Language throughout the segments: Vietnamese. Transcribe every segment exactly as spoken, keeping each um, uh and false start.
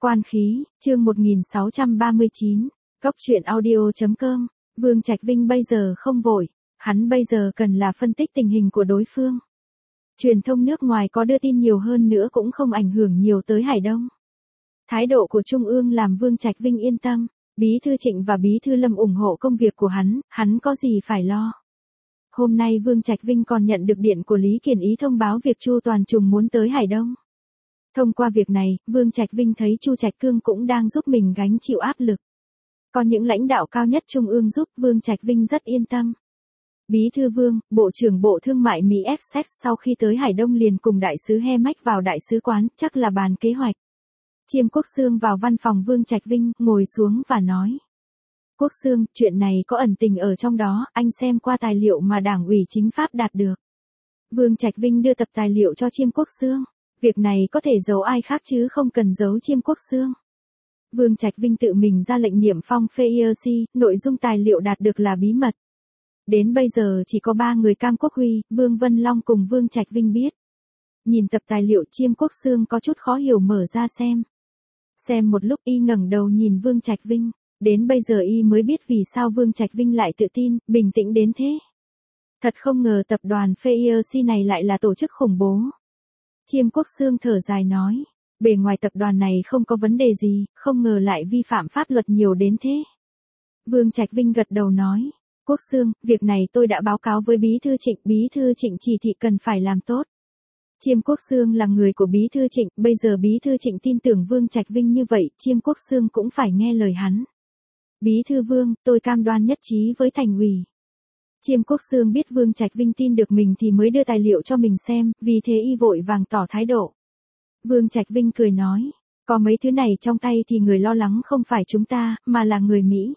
Quan khí, chương một nghìn sáu trăm ba mươi chín, Cốc truyện audio.com, Vương Trạch Vinh bây giờ không vội, hắn bây giờ cần là phân tích tình hình của đối phương. Truyền thông nước ngoài có đưa tin nhiều hơn nữa cũng không ảnh hưởng nhiều tới Hải Đông. Thái độ của Trung ương làm Vương Trạch Vinh yên tâm, Bí thư Trịnh và Bí thư Lâm ủng hộ công việc của hắn, hắn có gì phải lo. Hôm nay Vương Trạch Vinh còn nhận được điện của Lý Kiền Ý thông báo việc Chu Toàn Trùng muốn tới Hải Đông. Thông qua việc này, Vương Trạch Vinh thấy Chu Trạch Cương cũng đang giúp mình gánh chịu áp lực. Có những lãnh đạo cao nhất Trung ương giúp, Vương Trạch Vinh rất yên tâm. Bí thư Vương, Bộ trưởng Bộ Thương mại Mỹ Essex sau khi tới Hải Đông liền cùng đại sứ Hemech vào đại sứ quán, chắc là bàn kế hoạch. Chiêm Quốc Xương vào văn phòng Vương Trạch Vinh, ngồi xuống và nói. Quốc Xương, chuyện này có ẩn tình ở trong đó, anh xem qua tài liệu mà Đảng ủy Chính pháp đạt được. Vương Trạch Vinh đưa tập tài liệu cho Chiêm Quốc Xương. Việc này có thể giấu ai khác chứ không cần giấu Chiêm Quốc Xương. Vương Trạch Vinh tự mình ra lệnh niệm phong phê i e xê, nội dung tài liệu đạt được là bí mật. Đến bây giờ chỉ có ba người Cam Quốc Huy, Vương Vân Long cùng Vương Trạch Vinh biết. Nhìn tập tài liệu Chiêm Quốc Xương có chút khó hiểu mở ra xem. Xem một lúc y ngẩng đầu nhìn Vương Trạch Vinh, đến bây giờ y mới biết vì sao Vương Trạch Vinh lại tự tin, bình tĩnh đến thế. Thật không ngờ tập đoàn phê i e xê này lại là tổ chức khủng bố. Chiêm Quốc Xương thở dài nói, bề ngoài tập đoàn này không có vấn đề gì, không ngờ lại vi phạm pháp luật nhiều đến thế. Vương Trạch Vinh gật đầu nói, Quốc Xương, việc này tôi đã báo cáo với Bí thư Trịnh, Bí thư Trịnh chỉ thị cần phải làm tốt. Chiêm Quốc Xương là người của Bí thư Trịnh, bây giờ Bí thư Trịnh tin tưởng Vương Trạch Vinh như vậy, Chiêm Quốc Xương cũng phải nghe lời hắn. Bí thư Vương, tôi cam đoan nhất trí với thành ủy. Chiêm Quốc Xương biết Vương Trạch Vinh tin được mình thì mới đưa tài liệu cho mình xem, vì thế y vội vàng tỏ thái độ. Vương Trạch Vinh cười nói, có mấy thứ này trong tay thì người lo lắng không phải chúng ta, mà là người Mỹ.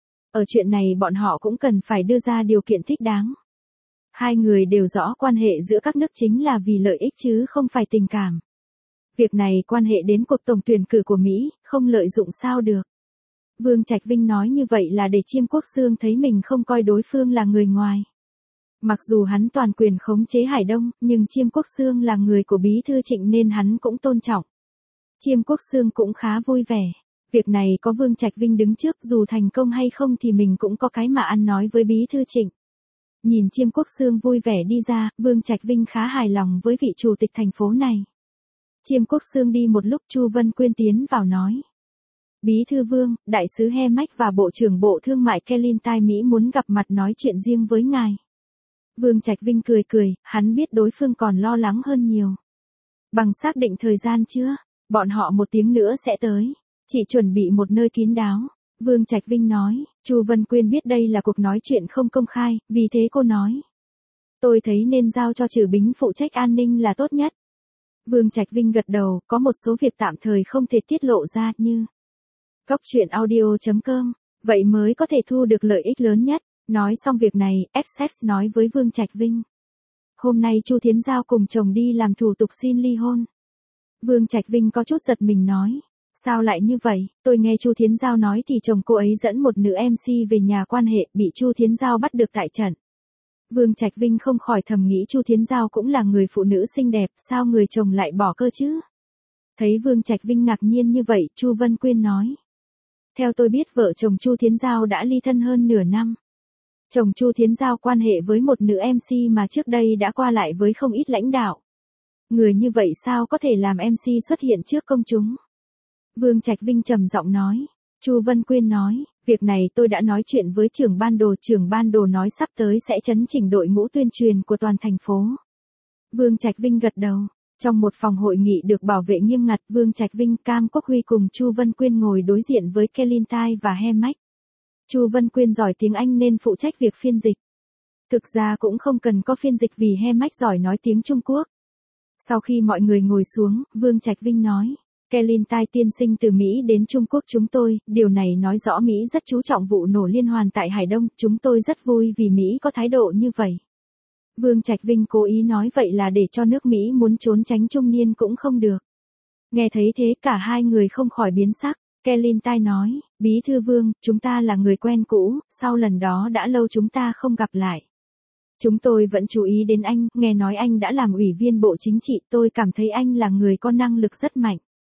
Ở chuyện này bọn họ cũng cần phải đưa ra điều kiện thích đáng. Hai người đều rõ quan hệ giữa các nước chính là vì lợi ích chứ không phải tình cảm. Việc này quan hệ đến cuộc tổng tuyển cử của Mỹ, không lợi dụng sao được. Vương Trạch Vinh nói như vậy là để Chiêm Quốc Xương thấy mình không coi đối phương là người ngoài. Mặc dù hắn toàn quyền khống chế Hải Đông, nhưng Chiêm Quốc Xương là người của Bí thư Trịnh nên hắn cũng tôn trọng. Chiêm Quốc Xương cũng khá vui vẻ. Việc này có Vương Trạch Vinh đứng trước, dù thành công hay không thì mình cũng có cái mà ăn nói với Bí thư Trịnh. Nhìn Chiêm Quốc Xương vui vẻ đi ra, Vương Trạch Vinh khá hài lòng với vị chủ tịch thành phố này. Chiêm Quốc Xương đi một lúc, Chu Vân Quyên tiến vào nói. Bí thư Vương, đại sứ Hemech và Bộ trưởng Bộ Thương mại Kellintai Mỹ muốn gặp mặt nói chuyện riêng với ngài. Vương Trạch Vinh cười cười, hắn biết đối phương còn lo lắng hơn nhiều. Bằng xác định thời gian chưa? Bọn họ một tiếng nữa sẽ tới. Chỉ chuẩn bị một nơi kín đáo. Vương Trạch Vinh nói, Chu Vân Quyên biết đây là cuộc nói chuyện không công khai, vì thế cô nói. Tôi thấy nên giao cho Trử Bính phụ trách an ninh là tốt nhất. Vương Trạch Vinh gật đầu, có một số việc tạm thời không thể tiết lộ ra như. Cốc truyện audio.com, vậy mới có thể thu được lợi ích lớn nhất. Nói xong việc này, Essex nói với Vương Trạch Vinh. Hôm nay Chu Thiến Giao cùng chồng đi làm thủ tục xin ly hôn. Vương Trạch Vinh có chút giật mình nói. Sao lại như vậy, tôi nghe Chu Thiến Giao nói thì chồng cô ấy dẫn một nữ em xê về nhà quan hệ, bị Chu Thiến Giao bắt được tại trận. Vương Trạch Vinh không khỏi thầm nghĩ Chu Thiến Giao cũng là người phụ nữ xinh đẹp, sao người chồng lại bỏ cơ chứ? Thấy Vương Trạch Vinh ngạc nhiên như vậy, Chu Vân Quyên nói. Theo tôi biết vợ chồng Chu Thiến Giao đã ly thân hơn nửa năm. Chồng Chu Thiến Giao quan hệ với một nữ em xê mà trước đây đã qua lại với không ít lãnh đạo. Người như vậy sao có thể làm em xê xuất hiện trước công chúng? Vương Trạch Vinh trầm giọng nói. Chu Vân Quyên nói, việc này tôi đã nói chuyện với trưởng ban đồ, trưởng ban đồ nói sắp tới sẽ chấn chỉnh đội ngũ tuyên truyền của toàn thành phố. Vương Trạch Vinh gật đầu. Trong một phòng hội nghị được bảo vệ nghiêm ngặt, Vương Trạch Vinh, Cam Quốc Huy cùng Chu Vân Quyên ngồi đối diện với Kellintai và Hemech. Chu Vân Quyên giỏi tiếng Anh nên phụ trách việc phiên dịch. Thực ra cũng không cần có phiên dịch vì Hemech giỏi nói tiếng Trung Quốc. Sau khi mọi người ngồi xuống, Vương Trạch Vinh nói. Kellintai tiên sinh từ Mỹ đến Trung Quốc chúng tôi, điều này nói rõ Mỹ rất chú trọng vụ nổ liên hoàn tại Hải Đông, chúng tôi rất vui vì Mỹ có thái độ như vậy. Vương Trạch Vinh cố ý nói vậy là để cho nước Mỹ muốn trốn tránh trung niên cũng không được. Nghe thấy thế cả hai người không khỏi biến sắc. Kellintai nói, Bí thư Vương, chúng ta là người quen cũ, sau lần đó đã lâu chúng ta không gặp lại. Chúng tôi vẫn chú ý đến anh, nghe nói anh đã làm ủy viên Bộ Chính trị, tôi cảm thấy anh là người có năng lực rất mạnh.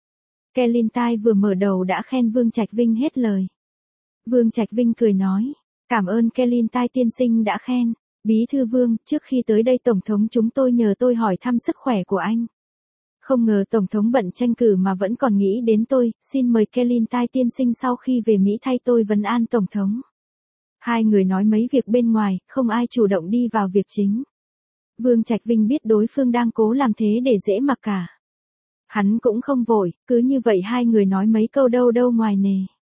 Kellyntime vừa mở đầu đã khen Vương Trạch Vinh hết lời. Vương Trạch Vinh cười nói, cảm ơn Kellyntime tiên sinh đã khen. Bí thư Vương, trước khi tới đây Tổng thống chúng tôi nhờ tôi hỏi thăm sức khỏe của anh. Không ngờ Tổng thống bận tranh cử mà vẫn còn nghĩ đến tôi, xin mời Kellyntime tiên sinh sau khi về Mỹ thay tôi vấn an Tổng thống. Hai người nói mấy việc bên ngoài, không ai chủ động đi vào việc chính. Vương Trạch Vinh biết đối phương đang cố làm thế để dễ mặc cả. Hắn cũng không vội, cứ như vậy hai người nói mấy câu đâu đâu ngoài nề.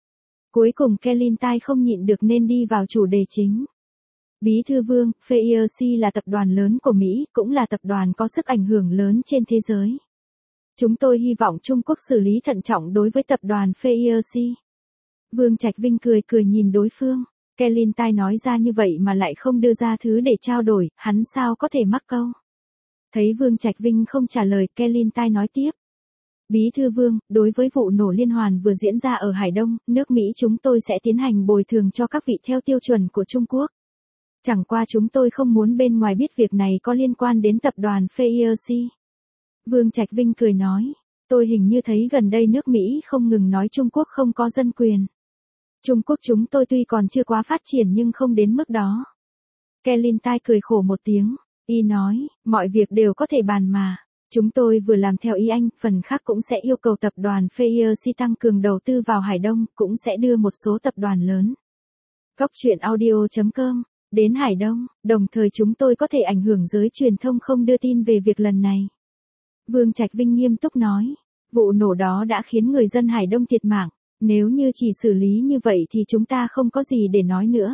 Cuối cùng Kellyntime không nhịn được nên đi vào chủ đề chính. Bí thư Vương, ép i e xê là tập đoàn lớn của Mỹ, cũng là tập đoàn có sức ảnh hưởng lớn trên thế giới. Chúng tôi hy vọng Trung Quốc xử lý thận trọng đối với tập đoàn ép i e xê. Vương Trạch Vinh cười cười nhìn đối phương. Kellyntime nói ra như vậy mà lại không đưa ra thứ để trao đổi, hắn sao có thể mắc câu. Thấy Vương Trạch Vinh không trả lời, Kellyntime nói tiếp. Bí thư Vương, đối với vụ nổ liên hoàn vừa diễn ra ở Hải Đông, nước Mỹ chúng tôi sẽ tiến hành bồi thường cho các vị theo tiêu chuẩn của Trung Quốc. Chẳng qua chúng tôi không muốn bên ngoài biết việc này có liên quan đến tập đoàn ép i e xê. Vương Trạch Vinh cười nói, tôi hình như thấy gần đây nước Mỹ không ngừng nói Trung Quốc không có dân quyền. Trung Quốc chúng tôi tuy còn chưa quá phát triển nhưng không đến mức đó. Kellyntime cười khổ một tiếng, y nói, mọi việc đều có thể bàn mà. Chúng tôi vừa làm theo ý anh, phần khác cũng sẽ yêu cầu tập đoàn ép i e xê tăng cường đầu tư vào Hải Đông, cũng sẽ đưa một số tập đoàn lớn. Góc truyện audio chấm com đến Hải Đông, đồng thời chúng tôi có thể ảnh hưởng giới truyền thông không đưa tin về việc lần này. Vương Trạch Vinh nghiêm túc nói, vụ nổ đó đã khiến người dân Hải Đông thiệt mạng, nếu như chỉ xử lý như vậy thì chúng ta không có gì để nói nữa.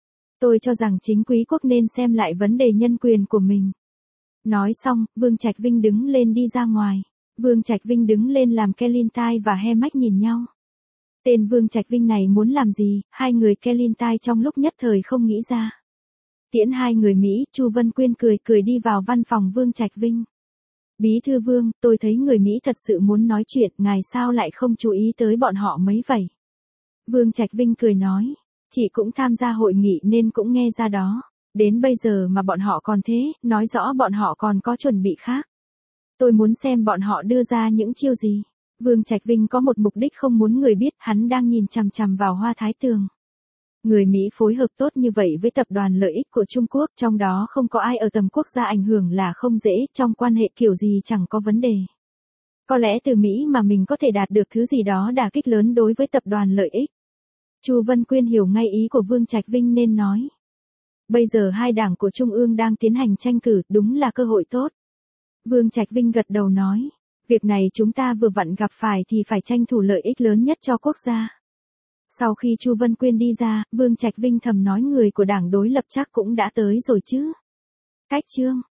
Tôi cho rằng chính quý quốc nên xem lại vấn đề nhân quyền của mình. Nói xong, Vương Trạch Vinh đứng lên đi ra ngoài. Vương Trạch Vinh đứng lên làm Kellyntime và He-Mac nhìn nhau. Tên Vương Trạch Vinh này muốn làm gì, hai người Kellyntime trong lúc nhất thời không nghĩ ra. Tiễn hai người Mỹ, Chu Vân Quyên cười cười đi vào văn phòng Vương Trạch Vinh. Bí thư Vương, tôi thấy người Mỹ thật sự muốn nói chuyện, ngài sao lại không chú ý tới bọn họ mấy vậy? Vương Trạch Vinh cười nói, chị cũng tham gia hội nghị nên cũng nghe ra đó. Đến bây giờ mà bọn họ còn thế, nói rõ bọn họ còn có chuẩn bị khác. Tôi muốn xem bọn họ đưa ra những chiêu gì. Vương Trạch Vinh có một mục đích không muốn người biết, hắn đang nhìn chằm chằm vào Hoa Thái Tường. Người Mỹ phối hợp tốt như vậy với tập đoàn lợi ích của Trung Quốc, trong đó không có ai ở tầm quốc gia ảnh hưởng là không dễ, trong quan hệ kiểu gì chẳng có vấn đề. Có lẽ từ Mỹ mà mình có thể đạt được thứ gì đó đả kích lớn đối với tập đoàn lợi ích. Chu Vân Quyên hiểu ngay ý của Vương Trạch Vinh nên nói. Bây giờ hai đảng của Trung ương đang tiến hành tranh cử, đúng là cơ hội tốt. Vương Trạch Vinh gật đầu nói, việc này chúng ta vừa vặn gặp phải thì phải tranh thủ lợi ích lớn nhất cho quốc gia. Sau khi Chu Vân Quyên đi ra, Vương Trạch Vinh thầm nói người của đảng đối lập chắc cũng đã tới rồi chứ. Cách chương